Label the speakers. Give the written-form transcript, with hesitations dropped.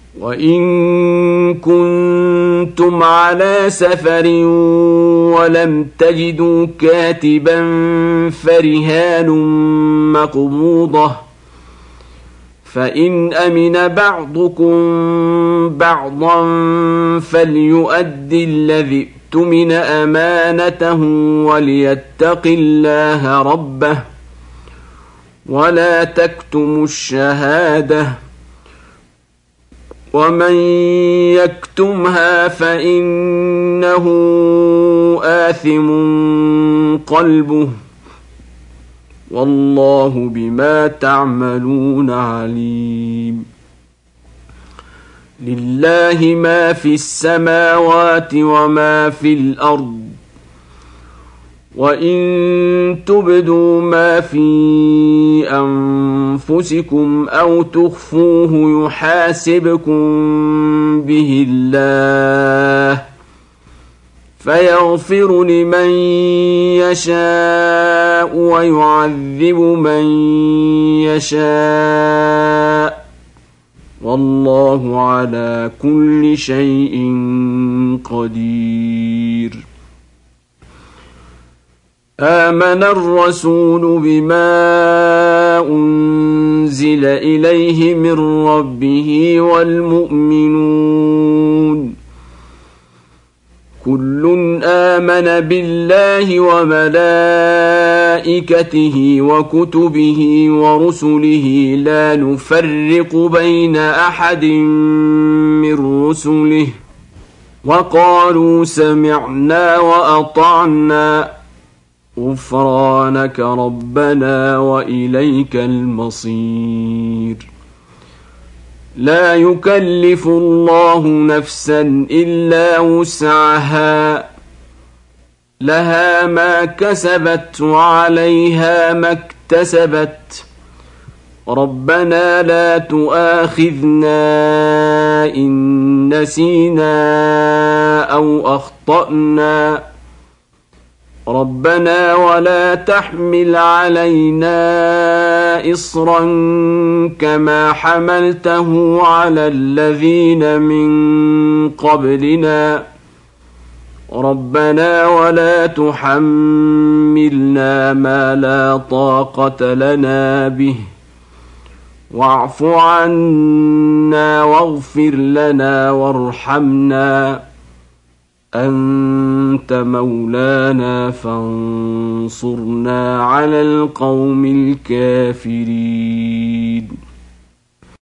Speaker 1: وإن كنتم على سفر ولم تجدوا كاتبا فرهان مقبوضة، فإن أمن بعضكم بعضا فليؤد الذي اؤتمن أمانته وليتق الله ربه ولا تكتموا الشهادة، ومن يكتمها فإنه آثم قلبه، والله بما تعملون عليم. لله ما في السماوات وما في الأرض، وإن تبدوا ما في أنفسكم أو تخفوه يحاسبكم به الله، فيغفر لمن يشاء ويعذب من يشاء، والله على كل شيء قدير. آمن الرسول بما أنزل إليه من ربه والمؤمنون كل آمن بالله وملائكته وكتبه ورسله لا نفرق بين أحد من رسله، وقالوا سمعنا وأطعنا غفرانك ربنا وإليك المصير. لا يكلف الله نفسا إلا وسعها، لها ما كسبت وعليها ما اكتسبت، ربنا لا تؤاخذنا إن نسينا أو أخطأنا، ربنا ولا تحمل علينا إصرا كما حملته على الذين من قبلنا، ربنا ولا تحملنا ما لا طاقة لنا به، واعف عنا واغفر لنا وارحمنا، أنت مولانا فانصرنا على القوم الكافرين.